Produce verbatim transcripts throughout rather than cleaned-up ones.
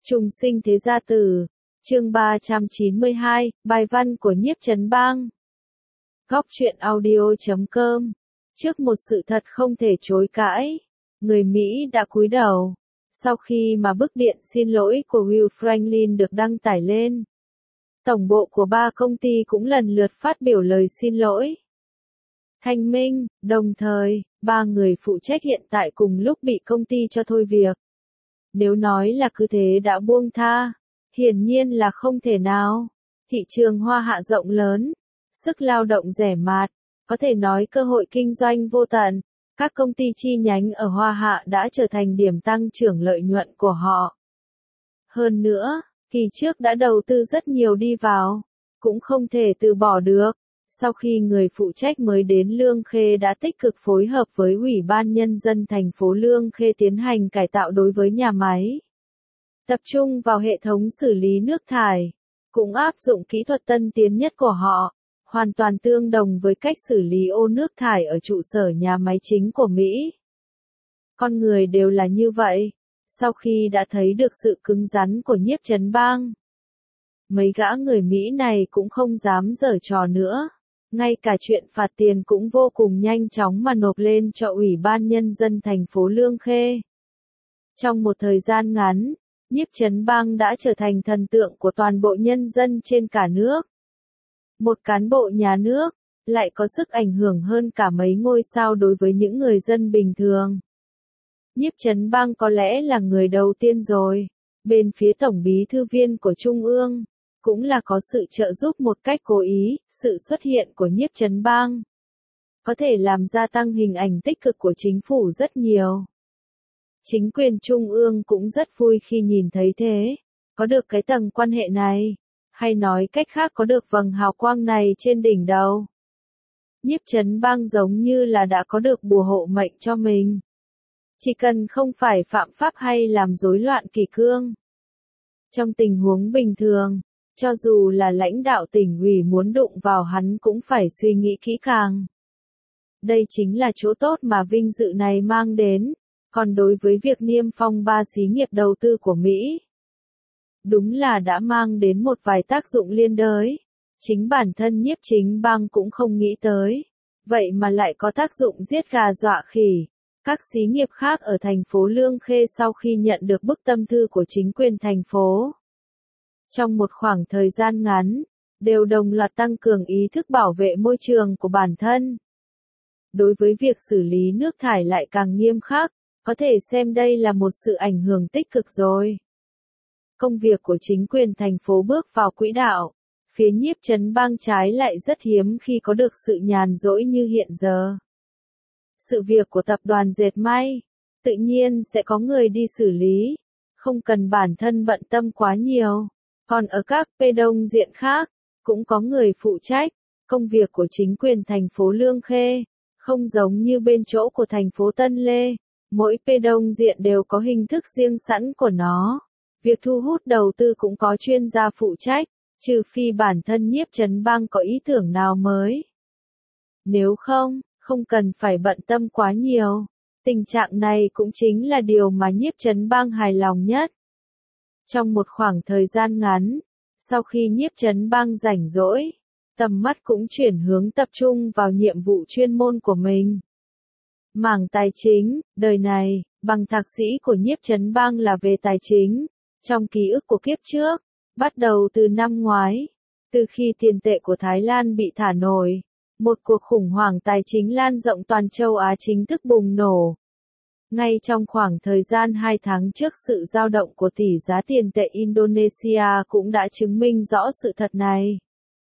Trùng sinh thế gia tử, chương ba trăm chín mươi hai, bài văn của Nhiếp Chấn Bang. Góc truyện audio chấm com. Trước một sự thật không thể chối cãi, người Mỹ đã cúi đầu. Sau khi mà bức điện xin lỗi của Will Franklin được đăng tải lên, tổng bộ của ba công ty cũng lần lượt phát biểu lời xin lỗi. Thanh minh, đồng thời, ba người phụ trách hiện tại cùng lúc bị công ty cho thôi việc. Nếu nói là cứ thế đã buông tha, hiển nhiên là không thể nào. Thị trường Hoa Hạ rộng lớn, sức lao động rẻ mạt, có thể nói cơ hội kinh doanh vô tận. Các công ty chi nhánh ở Hoa Hạ đã trở thành điểm tăng trưởng lợi nhuận của họ. Hơn nữa, kỳ trước đã đầu tư rất nhiều đi vào, cũng không thể từ bỏ được. Sau khi người phụ trách mới đến Lương Khê đã tích cực phối hợp với Ủy ban Nhân dân thành phố Lương Khê tiến hành cải tạo đối với nhà máy. Tập trung vào hệ thống xử lý nước thải, cũng áp dụng kỹ thuật tân tiến nhất của họ, hoàn toàn tương đồng với cách xử lý ô nước thải ở trụ sở nhà máy chính của Mỹ. Con người đều là như vậy, sau khi đã thấy được sự cứng rắn của Nhiếp Chấn Bang, mấy gã người Mỹ này cũng không dám giở trò nữa. Ngay cả chuyện phạt tiền cũng vô cùng nhanh chóng mà nộp lên cho Ủy ban Nhân dân thành phố Lương Khê. Trong một thời gian ngắn, Nhiếp Chấn Bang đã trở thành thần tượng của toàn bộ nhân dân trên cả nước. Một cán bộ nhà nước, lại có sức ảnh hưởng hơn cả mấy ngôi sao đối với những người dân bình thường. Nhiếp Chấn Bang có lẽ là người đầu tiên rồi, bên phía Tổng bí thư viên của Trung ương. Cũng là có sự trợ giúp một cách cố ý, sự xuất hiện của Nhiếp Chấn Bang có thể làm gia tăng hình ảnh tích cực của chính phủ rất nhiều. Chính quyền Trung ương cũng rất vui khi nhìn thấy thế, có được cái tầng quan hệ này, hay nói cách khác có được vầng hào quang này trên đỉnh đầu. Nhiếp Chấn Bang giống như là đã có được bùa hộ mệnh cho mình. Chỉ cần không phải phạm pháp hay làm rối loạn kỷ cương. Trong tình huống bình thường, cho dù là lãnh đạo tỉnh ủy muốn đụng vào hắn cũng phải suy nghĩ kỹ càng. Đây chính là chỗ tốt mà vinh dự này mang đến. Còn đối với việc niêm phong ba xí nghiệp đầu tư của Mỹ, đúng là đã mang đến một vài tác dụng liên đới. Chính bản thân Nhiếp Chấn Bang cũng không nghĩ tới. Vậy mà lại có tác dụng giết gà dọa khỉ. Các xí nghiệp khác ở thành phố Lương Khê sau khi nhận được bức tâm thư của chính quyền thành phố, trong một khoảng thời gian ngắn, đều đồng loạt tăng cường ý thức bảo vệ môi trường của bản thân. Đối với việc xử lý nước thải lại càng nghiêm khắc, có thể xem đây là một sự ảnh hưởng tích cực rồi. Công việc của chính quyền thành phố bước vào quỹ đạo, phía Nhiếp Chấn Bang trái lại rất hiếm khi có được sự nhàn rỗi như hiện giờ. Sự việc của tập đoàn dệt may, tự nhiên sẽ có người đi xử lý, không cần bản thân bận tâm quá nhiều. Còn ở các p đông diện khác, cũng có người phụ trách. Công việc của chính quyền thành phố Lương Khê, không giống như bên chỗ của thành phố Tân Lê. Mỗi p đông diện đều có hình thức riêng sẵn của nó. Việc thu hút đầu tư cũng có chuyên gia phụ trách, trừ phi bản thân Nhiếp Chấn Bang có ý tưởng nào mới. Nếu không, không cần phải bận tâm quá nhiều. Tình trạng này cũng chính là điều mà Nhiếp Chấn Bang hài lòng nhất. Trong một khoảng thời gian ngắn, sau khi Nhiếp Chấn Bang rảnh rỗi, tầm mắt cũng chuyển hướng tập trung vào nhiệm vụ chuyên môn của mình. Mảng tài chính, đời này, bằng thạc sĩ của Nhiếp Chấn Bang là về tài chính. Trong ký ức của kiếp trước, bắt đầu từ năm ngoái, từ khi tiền tệ của Thái Lan bị thả nổi, một cuộc khủng hoảng tài chính lan rộng toàn châu Á chính thức bùng nổ. Ngay trong khoảng thời gian hai tháng trước, sự dao động của tỷ giá tiền tệ Indonesia cũng đã chứng minh rõ sự thật này.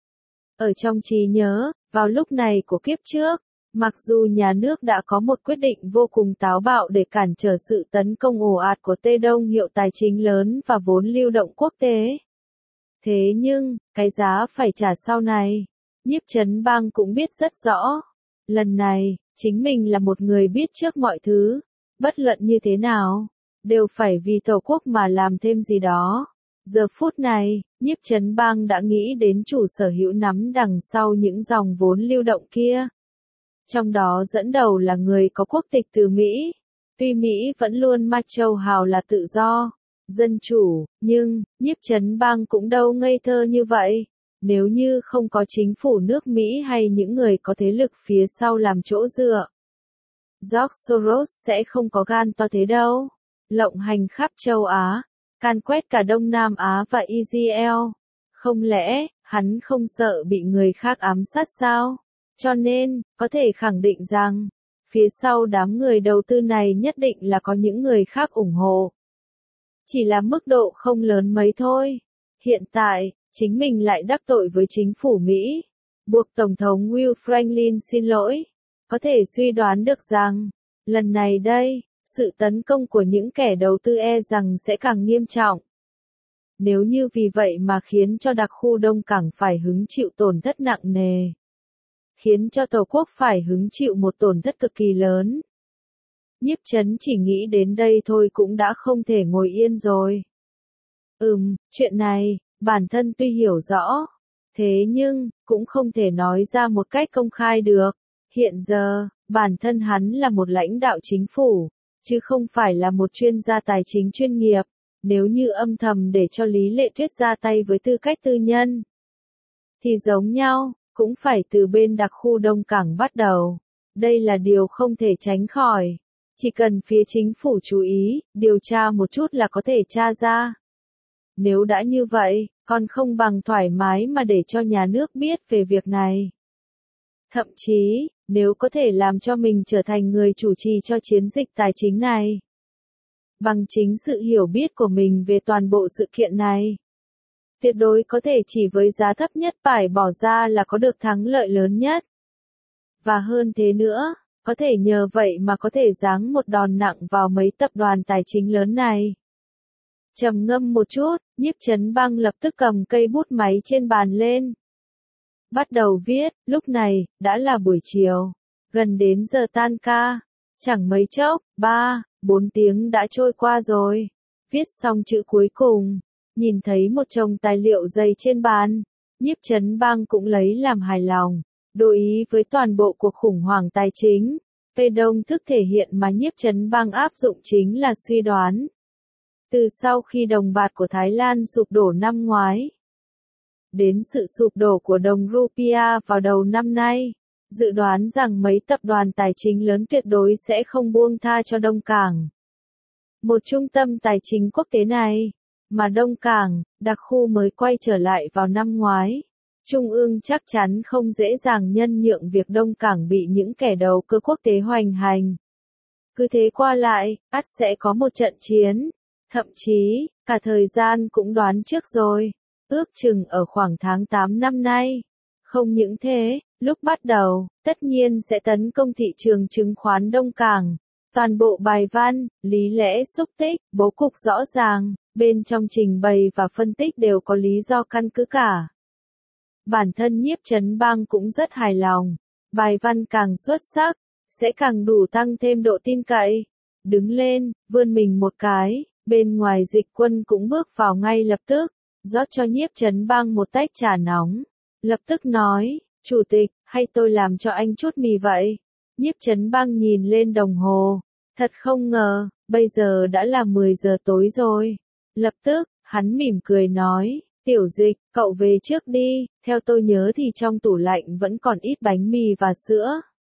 Ở trong trí nhớ, vào lúc này của kiếp trước, mặc dù nhà nước đã có một quyết định vô cùng táo bạo để cản trở sự tấn công ồ ạt của Tê Đông hiệu tài chính lớn và vốn lưu động quốc tế. Thế nhưng, cái giá phải trả sau này, Nhiếp Chấn Bang cũng biết rất rõ. Lần này, chính mình là một người biết trước mọi thứ. Bất luận như thế nào, đều phải vì Tổ quốc mà làm thêm gì đó. Giờ phút này, Nhiếp Chấn Bang đã nghĩ đến chủ sở hữu nắm đằng sau những dòng vốn lưu động kia. Trong đó dẫn đầu là người có quốc tịch từ Mỹ. Tuy Mỹ vẫn luôn ma châu hào là tự do, dân chủ, nhưng, Nhiếp Chấn Bang cũng đâu ngây thơ như vậy. Nếu như không có chính phủ nước Mỹ hay những người có thế lực phía sau làm chỗ dựa, George Soros sẽ không có gan to thế đâu. Lộng hành khắp châu Á, can quét cả Đông Nam Á và Israel. Không lẽ, hắn không sợ bị người khác ám sát sao? Cho nên, có thể khẳng định rằng, phía sau đám người đầu tư này nhất định là có những người khác ủng hộ. Chỉ là mức độ không lớn mấy thôi. Hiện tại, chính mình lại đắc tội với chính phủ Mỹ, buộc Tổng thống Will Franklin xin lỗi. Có thể suy đoán được rằng, lần này đây, sự tấn công của những kẻ đầu tư e rằng sẽ càng nghiêm trọng. Nếu như vì vậy mà khiến cho đặc khu Đông Cảng phải hứng chịu tổn thất nặng nề, khiến cho Tổ quốc phải hứng chịu một tổn thất cực kỳ lớn, Nhiếp Chấn chỉ nghĩ đến đây thôi cũng đã không thể ngồi yên rồi. Ừm, chuyện này, bản thân tuy hiểu rõ, thế nhưng, cũng không thể nói ra một cách công khai được. Hiện giờ, bản thân hắn là một lãnh đạo chính phủ, chứ không phải là một chuyên gia tài chính chuyên nghiệp. Nếu như âm thầm để cho Lý Lệ Tuyết ra tay với tư cách tư nhân, thì giống nhau, cũng phải từ bên đặc khu Đông Cảng bắt đầu. Đây là điều không thể tránh khỏi. Chỉ cần phía chính phủ chú ý, điều tra một chút là có thể tra ra. Nếu đã như vậy, còn không bằng thoải mái mà để cho nhà nước biết về việc này. Thậm chí, nếu có thể làm cho mình trở thành người chủ trì cho chiến dịch tài chính này, bằng chính sự hiểu biết của mình về toàn bộ sự kiện này, tuyệt đối có thể chỉ với giá thấp nhất phải bỏ ra là có được thắng lợi lớn nhất. Và hơn thế nữa, có thể nhờ vậy mà có thể giáng một đòn nặng vào mấy tập đoàn tài chính lớn này. Trầm ngâm một chút, Nhiếp Chấn Bang lập tức cầm cây bút máy trên bàn lên. Bắt đầu viết, lúc này, đã là buổi chiều, gần đến giờ tan ca. Chẳng mấy chốc, ba, bốn tiếng đã trôi qua rồi. Viết xong chữ cuối cùng, nhìn thấy một chồng tài liệu dày trên bàn, Nhiếp Chấn Bang cũng lấy làm hài lòng. Đối ý với toàn bộ cuộc khủng hoảng tài chính, về đông thức thể hiện mà Nhiếp Chấn Bang áp dụng chính là suy đoán. Từ sau khi đồng bạc của Thái Lan sụp đổ năm ngoái, đến sự sụp đổ của đồng Rupia vào đầu năm nay, dự đoán rằng mấy tập đoàn tài chính lớn tuyệt đối sẽ không buông tha cho Đông Cảng. Một trung tâm tài chính quốc tế này, mà Đông Cảng, đặc khu mới quay trở lại vào năm ngoái. Trung ương chắc chắn không dễ dàng nhân nhượng việc Đông Cảng bị những kẻ đầu cơ quốc tế hoành hành. Cứ thế qua lại, ắt sẽ có một trận chiến. Thậm chí, cả thời gian cũng đoán trước rồi. Ước chừng ở khoảng tháng tám năm nay. Không những thế, lúc bắt đầu, tất nhiên sẽ tấn công thị trường chứng khoán Đông Cảng. Toàn bộ bài văn, lý lẽ xúc tích, bố cục rõ ràng, bên trong trình bày và phân tích đều có lý do căn cứ cả. Bản thân Nhiếp Chấn Bang cũng rất hài lòng. Bài văn càng xuất sắc, sẽ càng đủ tăng thêm độ tin cậy. Đứng lên, vươn mình một cái, bên ngoài Dịch Quân cũng bước vào ngay lập tức, rót cho Nhiếp Chấn Bang một tách trà nóng. Lập tức nói, Chủ tịch, hay tôi làm cho anh chút mì vậy? Nhiếp Chấn Bang nhìn lên đồng hồ. Thật không ngờ, bây giờ đã là mười giờ tối rồi. Lập tức, hắn mỉm cười nói, Tiểu Dịch, cậu về trước đi, theo tôi nhớ thì trong tủ lạnh vẫn còn ít bánh mì và sữa.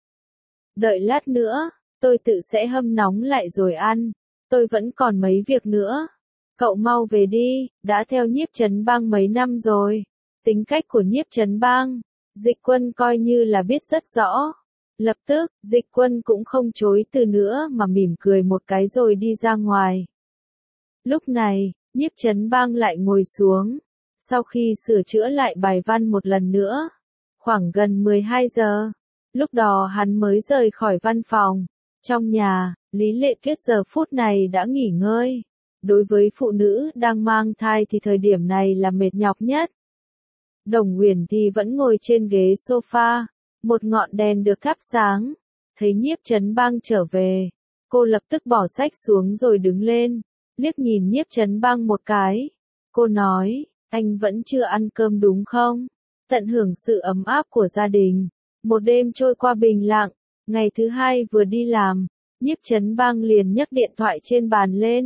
Đợi lát nữa, tôi tự sẽ hâm nóng lại rồi ăn, tôi vẫn còn mấy việc nữa. Cậu mau về đi, đã theo Nhiếp Chấn Bang mấy năm rồi. Tính cách của Nhiếp Chấn Bang, Dịch Quân coi như là biết rất rõ. Lập tức, Dịch Quân cũng không chối từ nữa mà mỉm cười một cái rồi đi ra ngoài. Lúc này, Nhiếp Chấn Bang lại ngồi xuống. Sau khi sửa chữa lại bài văn một lần nữa, khoảng gần mười hai giờ, lúc đó hắn mới rời khỏi văn phòng. Trong nhà, Lý Lệ Tuyết giờ phút này đã nghỉ ngơi. Đối với phụ nữ đang mang thai thì thời điểm này là mệt nhọc nhất. Đồng Huyền thì vẫn ngồi trên ghế sofa, một ngọn đèn được thắp sáng. Thấy Nhiếp Chấn Bang trở về, cô lập tức bỏ sách xuống rồi đứng lên, liếc nhìn Nhiếp Chấn Bang một cái. Cô nói, anh vẫn chưa ăn cơm đúng không? Tận hưởng sự ấm áp của gia đình. Một đêm trôi qua bình lặng, ngày thứ hai vừa đi làm, Nhiếp Chấn Bang liền nhấc điện thoại trên bàn lên.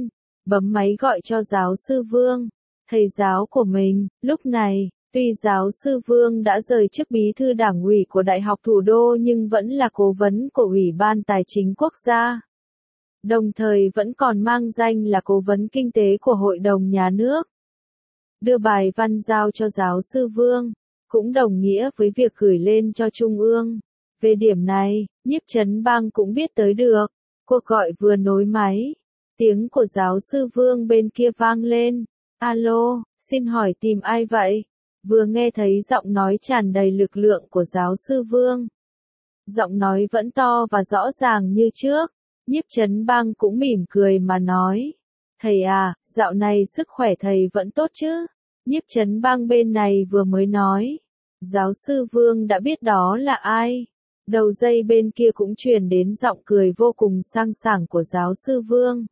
bấm máy gọi cho giáo sư Vương, thầy giáo của mình. Lúc này, tuy giáo sư Vương đã rời chức bí thư đảng ủy của Đại học Thủ đô nhưng vẫn là cố vấn của Ủy ban Tài chính Quốc gia. Đồng thời vẫn còn mang danh là cố vấn kinh tế của Hội đồng Nhà nước. Đưa bài văn giao cho giáo sư Vương, cũng đồng nghĩa với việc gửi lên cho Trung ương. Về điểm này, Nhiếp Chấn Bang cũng biết tới được. Cuộc gọi vừa nối máy, tiếng của giáo sư Vương bên kia vang lên. Alo, xin hỏi tìm ai vậy? Vừa nghe thấy giọng nói tràn đầy lực lượng của giáo sư Vương. Giọng nói vẫn to và rõ ràng như trước. Nhiếp Chấn Bang cũng mỉm cười mà nói. Thầy à, dạo này sức khỏe thầy vẫn tốt chứ? Nhiếp Chấn Bang bên này vừa mới nói. Giáo sư Vương đã biết đó là ai. Đầu dây bên kia cũng truyền đến giọng cười vô cùng sang sảng của giáo sư Vương.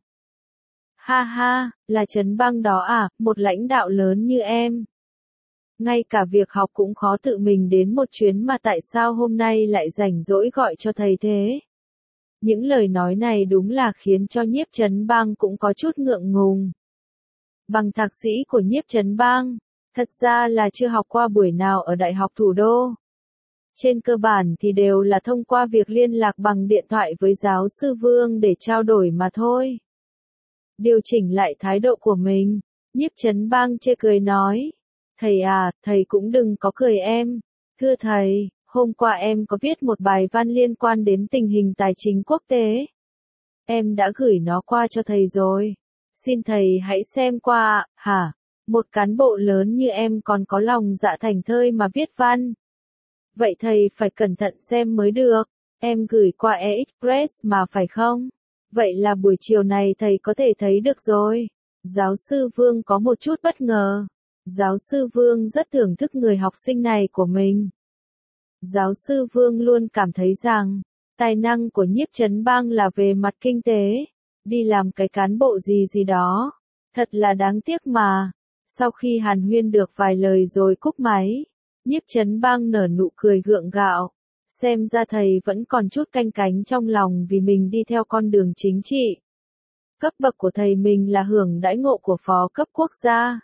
Ha ha, là Chấn Bang đó à, một lãnh đạo lớn như em. Ngay cả việc học cũng khó tự mình đến một chuyến mà tại sao hôm nay lại rảnh rỗi gọi cho thầy thế? Những lời nói này đúng là khiến cho Nhiếp Chấn Bang cũng có chút ngượng ngùng. Bằng thạc sĩ của Nhiếp Chấn Bang, thật ra là chưa học qua buổi nào ở Đại học Thủ đô. Trên cơ bản thì đều là thông qua việc liên lạc bằng điện thoại với giáo sư Vương để trao đổi mà thôi. Điều chỉnh lại thái độ của mình, Nhiếp Chấn Bang chê cười nói. Thầy à, thầy cũng đừng có cười em. Thưa thầy, hôm qua em có viết một bài văn liên quan đến tình hình tài chính quốc tế. Em đã gửi nó qua cho thầy rồi. Xin thầy hãy xem qua, hả? Một cán bộ lớn như em còn có lòng dạ thành thơi mà viết văn. Vậy thầy phải cẩn thận xem mới được. Em gửi qua E-Express mà phải không? Vậy là buổi chiều này thầy có thể thấy được rồi. Giáo sư Vương có một chút bất ngờ. Giáo sư Vương rất thưởng thức người học sinh này của mình. Giáo sư Vương luôn cảm thấy rằng, tài năng của Nhiếp Chấn Bang là về mặt kinh tế. Đi làm cái cán bộ gì gì đó. Thật là đáng tiếc mà. Sau khi hàn huyên được vài lời rồi cúp máy, Nhiếp Chấn Bang nở nụ cười gượng gạo. Xem ra thầy vẫn còn chút canh cánh trong lòng vì mình đi theo con đường chính trị. Cấp bậc của thầy mình là hưởng đãi ngộ của phó cấp quốc gia.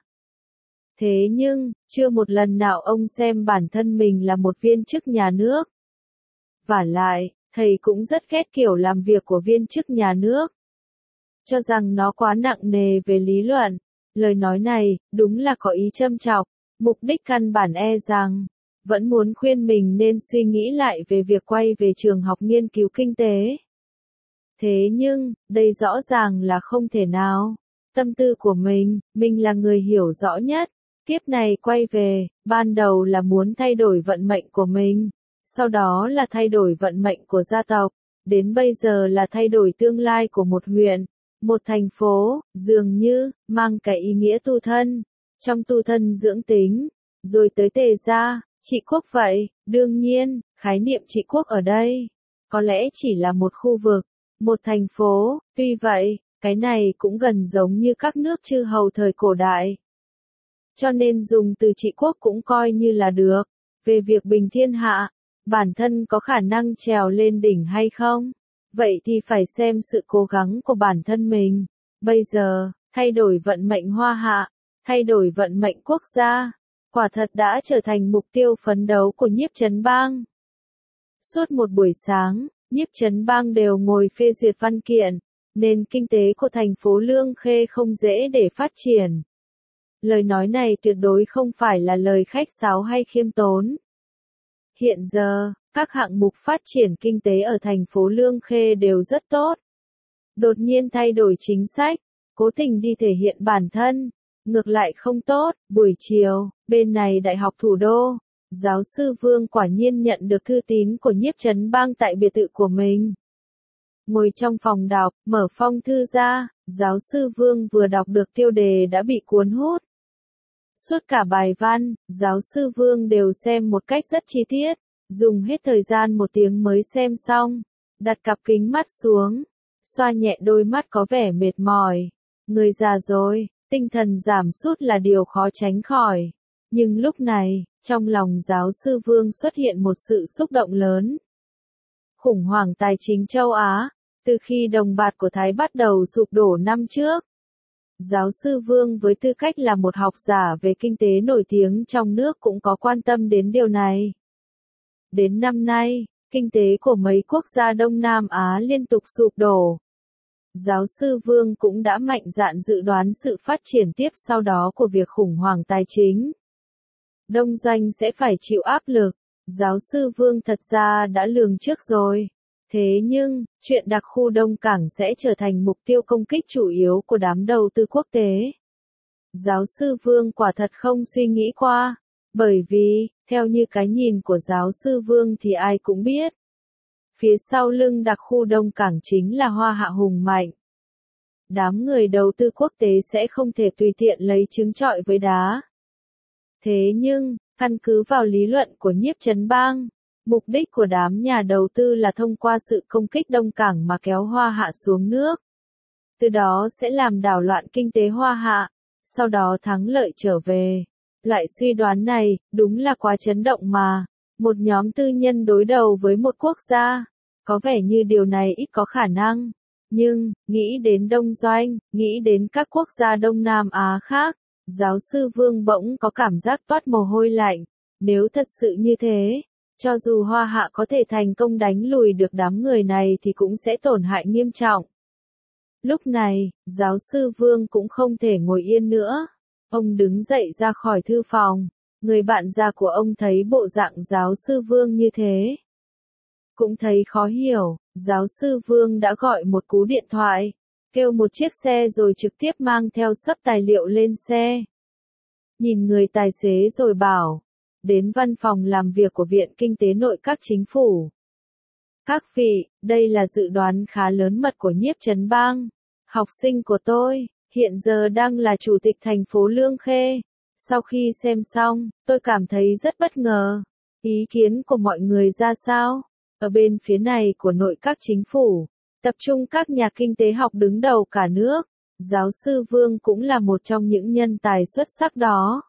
Thế nhưng, chưa một lần nào ông xem bản thân mình là một viên chức nhà nước. Vả lại, thầy cũng rất ghét kiểu làm việc của viên chức nhà nước. Cho rằng nó quá nặng nề về lý luận. Lời nói này, đúng là có ý châm chọc. Mục đích căn bản e rằng, vẫn muốn khuyên mình nên suy nghĩ lại về việc quay về trường học nghiên cứu kinh tế. Thế nhưng, đây rõ ràng là không thể nào. Tâm tư của mình, mình là người hiểu rõ nhất. Kiếp này quay về, ban đầu là muốn thay đổi vận mệnh của mình. Sau đó là thay đổi vận mệnh của gia tộc. Đến bây giờ là thay đổi tương lai của một huyện, một thành phố, dường như, mang cái ý nghĩa tu thân. Trong tu thân dưỡng tính, rồi tới tề gia, trị quốc vậy. Đương nhiên, khái niệm trị quốc ở đây, có lẽ chỉ là một khu vực, một thành phố. Tuy vậy, cái này cũng gần giống như các nước chư hầu thời cổ đại. Cho nên dùng từ trị quốc cũng coi như là được. Về việc bình thiên hạ, bản thân có khả năng trèo lên đỉnh hay không? Vậy thì phải xem sự cố gắng của bản thân mình. Bây giờ, thay đổi vận mệnh hoa hạ, thay đổi vận mệnh quốc gia, quả thật đã trở thành mục tiêu phấn đấu của Nhiếp Chấn Bang. Suốt một buổi sáng, Nhiếp Chấn Bang đều ngồi phê duyệt văn kiện, nền kinh tế của thành phố Lương Khê không dễ để phát triển. Lời nói này tuyệt đối không phải là lời khách sáo hay khiêm tốn. Hiện giờ, các hạng mục phát triển kinh tế ở thành phố Lương Khê đều rất tốt. Đột nhiên thay đổi chính sách, cố tình đi thể hiện bản thân, ngược lại không tốt. Buổi chiều, bên này Đại học Thủ đô, giáo sư Vương quả nhiên nhận được thư tín của Nhiếp Chấn Bang tại biệt thự của mình. Ngồi trong phòng đọc, mở phong thư ra, giáo sư Vương vừa đọc được tiêu đề đã bị cuốn hút. Suốt cả bài văn, giáo sư Vương đều xem một cách rất chi tiết, dùng hết thời gian một tiếng mới xem xong, đặt cặp kính mắt xuống, xoa nhẹ đôi mắt có vẻ mệt mỏi. Người già rồi, tinh thần giảm sút là điều khó tránh khỏi. Nhưng lúc này, trong lòng giáo sư Vương xuất hiện một sự xúc động lớn. Khủng hoảng tài chính châu Á, từ khi đồng bạc của Thái bắt đầu sụp đổ năm trước. Giáo sư Vương với tư cách là một học giả về kinh tế nổi tiếng trong nước cũng có quan tâm đến điều này. Đến năm nay, kinh tế của mấy quốc gia Đông Nam Á liên tục sụp đổ. Giáo sư Vương cũng đã mạnh dạn dự đoán sự phát triển tiếp sau đó của việc khủng hoảng tài chính. Đông doanh sẽ phải chịu áp lực. Giáo sư Vương thật ra đã lường trước rồi. Thế nhưng, chuyện đặc khu Đông Cảng sẽ trở thành mục tiêu công kích chủ yếu của đám đầu tư quốc tế. Giáo sư Vương quả thật không suy nghĩ qua, bởi vì, theo như cái nhìn của giáo sư Vương thì ai cũng biết. Phía sau lưng đặc khu Đông Cảng chính là Hoa Hạ hùng mạnh. Đám người đầu tư quốc tế sẽ không thể tùy tiện lấy trứng trọi với đá. Thế nhưng, căn cứ vào lý luận của Nhiếp Chấn Bang, mục đích của đám nhà đầu tư là thông qua sự công kích Đông Cảng mà kéo Hoa Hạ xuống nước. Từ đó sẽ làm đảo loạn kinh tế Hoa Hạ, sau đó thắng lợi trở về. Loại suy đoán này, đúng là quá chấn động mà. Một nhóm tư nhân đối đầu với một quốc gia. Có vẻ như điều này ít có khả năng. Nhưng, nghĩ đến Đông Doanh, nghĩ đến các quốc gia Đông Nam Á khác, giáo sư Vương bỗng có cảm giác toát mồ hôi lạnh. Nếu thật sự như thế, cho dù Hoa Hạ có thể thành công đánh lùi được đám người này thì cũng sẽ tổn hại nghiêm trọng. Lúc này, giáo sư Vương cũng không thể ngồi yên nữa. Ông đứng dậy ra khỏi thư phòng. Người bạn già của ông thấy bộ dạng giáo sư Vương như thế. Cũng thấy khó hiểu, giáo sư Vương đã gọi một cú điện thoại, kêu một chiếc xe rồi trực tiếp mang theo xấp tài liệu lên xe. Nhìn người tài xế rồi bảo, đến văn phòng làm việc của Viện Kinh tế Nội các Chính phủ. Các vị, đây là dự đoán khá lớn mật của Nhiếp Chấn Bang. Học sinh của tôi, hiện giờ đang là chủ tịch thành phố Lương Khê. Sau khi xem xong, tôi cảm thấy rất bất ngờ. Ý kiến của mọi người ra sao? Ở bên phía này của nội các chính phủ, tập trung các nhà kinh tế học đứng đầu cả nước. Giáo sư Vương cũng là một trong những nhân tài xuất sắc đó.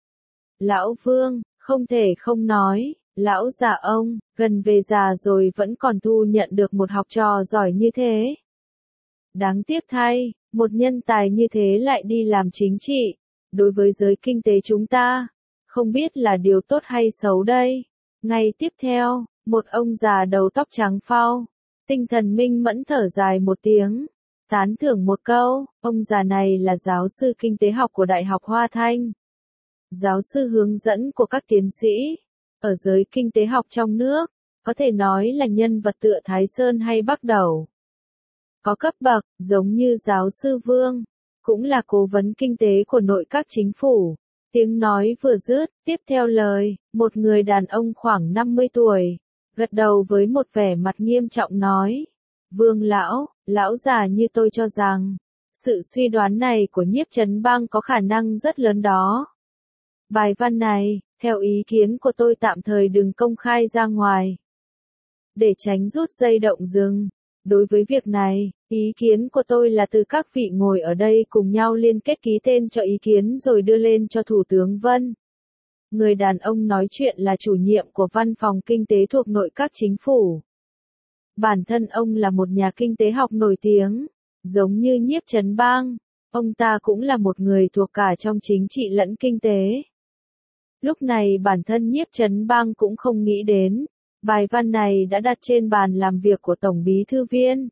Lão Vương, không thể không nói, lão già ông, gần về già rồi vẫn còn thu nhận được một học trò giỏi như thế. Đáng tiếc thay, một nhân tài như thế lại đi làm chính trị. Đối với giới kinh tế chúng ta, không biết là điều tốt hay xấu đây. Ngay tiếp theo, một ông già đầu tóc trắng phau, tinh thần minh mẫn thở dài một tiếng, tán thưởng một câu. Ông già này là giáo sư kinh tế học của Đại học Hoa Thanh. Giáo sư hướng dẫn của các tiến sĩ, ở giới kinh tế học trong nước, có thể nói là nhân vật tựa Thái Sơn hay Bắc Đẩu. Có cấp bậc, giống như giáo sư Vương, cũng là cố vấn kinh tế của nội các chính phủ. Tiếng nói vừa dứt, tiếp theo lời, một người đàn ông khoảng năm mươi tuổi, gật đầu với một vẻ mặt nghiêm trọng nói. Vương lão, lão già như tôi cho rằng, sự suy đoán này của Nhiếp Chấn Bang có khả năng rất lớn đó. Bài văn này, theo ý kiến của tôi tạm thời đừng công khai ra ngoài. Để tránh rút dây động rừng. Đối với việc này, ý kiến của tôi là từ các vị ngồi ở đây cùng nhau liên kết ký tên cho ý kiến rồi đưa lên cho Thủ tướng Vân. Người đàn ông nói chuyện là chủ nhiệm của văn phòng kinh tế thuộc nội các chính phủ. Bản thân ông là một nhà kinh tế học nổi tiếng, giống như Nhiếp Chấn Bang, ông ta cũng là một người thuộc cả trong chính trị lẫn kinh tế. Lúc này bản thân Nhiếp Chấn Bang cũng không nghĩ đến. Bài văn này đã đặt trên bàn làm việc của Tổng Bí Thư Viên.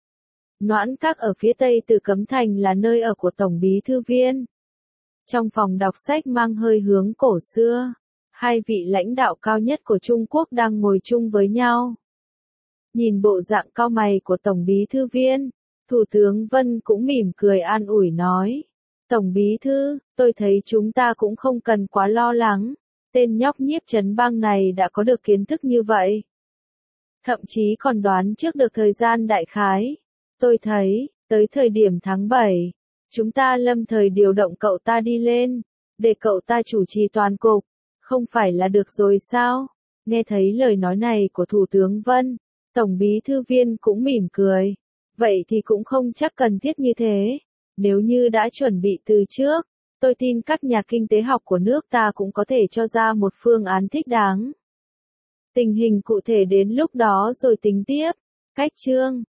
Noãn Các ở phía tây Từ Cấm Thành là nơi ở của Tổng Bí Thư Viên. Trong phòng đọc sách mang hơi hướng cổ xưa, hai vị lãnh đạo cao nhất của Trung Quốc đang ngồi chung với nhau. Nhìn bộ dạng cau mày của Tổng Bí Thư Viên, Thủ tướng Vân cũng mỉm cười an ủi nói. Tổng Bí Thư, tôi thấy chúng ta cũng không cần quá lo lắng. Tên nhóc Nhiếp Chấn Bang này đã có được kiến thức như vậy. Thậm chí còn đoán trước được thời gian đại khái. Tôi thấy, tới thời điểm tháng bảy, chúng ta lâm thời điều động cậu ta đi lên, để cậu ta chủ trì toàn cục, không phải là được rồi sao? Nghe thấy lời nói này của Thủ tướng Vân, Tổng Bí Thư Viên cũng mỉm cười. Vậy thì cũng không chắc cần thiết như thế. Nếu như đã chuẩn bị từ trước, tôi tin các nhà kinh tế học của nước ta cũng có thể cho ra một phương án thích đáng. Tình hình cụ thể đến lúc đó rồi tính tiếp. Cách chương